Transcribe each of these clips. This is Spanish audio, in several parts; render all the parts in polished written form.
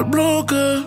bloque.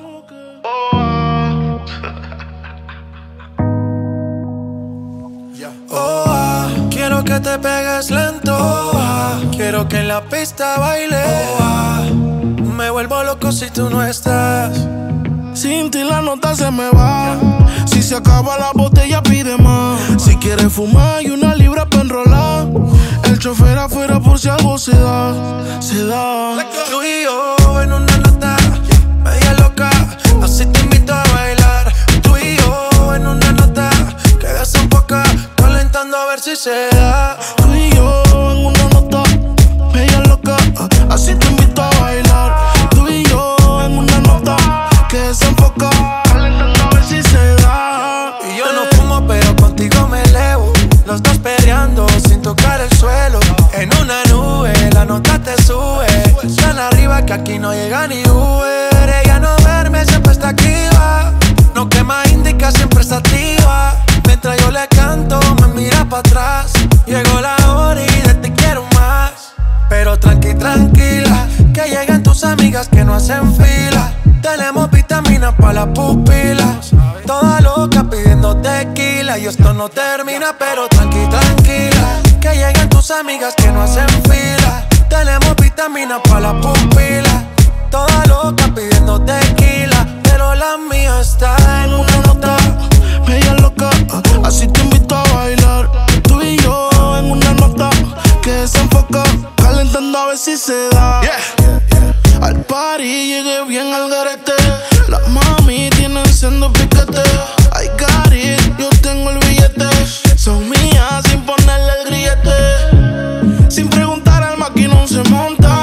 Quiero que te pegues lento. Quiero que en la pista baile. Me vuelvo loco si tú no estás. Sin ti la nota se me va. Si se acaba la botella pide más. Si quieres fumar hay una libra para enrolar. El chofer afuera por si algo se da. Se da. Tú y yo en una nota media loca. Así te invito a bailar. Tú y yo en una nota que desenfoca, calentando a ver si se da. Tú y yo en una nota media loca. Así te invito a bailar. Tú y yo en una nota que desenfoca, calentando a ver si se da. Y yo no fumo pero contigo me elevo. Los dos peleando sin tocar el suelo. En una nube la nota te sube. Tan arriba que aquí no llega ni Uber. Ella no duerme, siempre está activa. No quema indica, siempre está activa. Mientras yo le canto, me mira para atrás. Llegó la hora y de ti quiero más. Pero tranquila, que llegan tus amigas que no hacen fila. Tenemos vitaminas para las pupilas. Toda loca pidiendo tequila. Y esto no termina, pero tranquila, que llegan tus amigas que no hacen fila. Tenemos vitaminas para las pupilas. Toda loca pidiendo tequila. Pero la mía está en una nota media loca, así te invito a bailar. Tú y yo en una nota que desenfoca, calentando a ver si se da. Al party llegué bien al garete. Las mami tienen siendo piquete. I got it, yo tengo el billete. Son mías sin ponerle el grillete. Sin preguntar al maquinón se monta.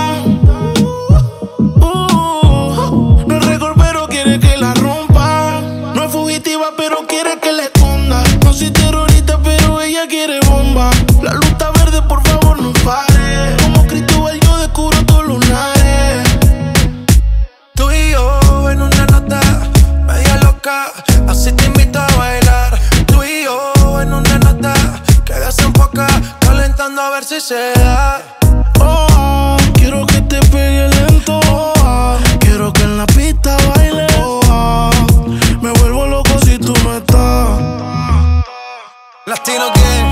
No es récord pero quiere que la rompa. No es fugitiva pero quiere que la esconda. No soy terrorista pero ella quiere bomba. La luz está verde, por favor no pare. Como Cristóbal yo descubro tus lunares. Tú y yo en una nota media loca. Así te invito a bailar. Tú y yo en una nota que desenfoca, calentando a ver si se da. Quiero que te pegue lento. Quiero que en la pista baile. Me vuelvo loco si tú no estás. Latino Gang.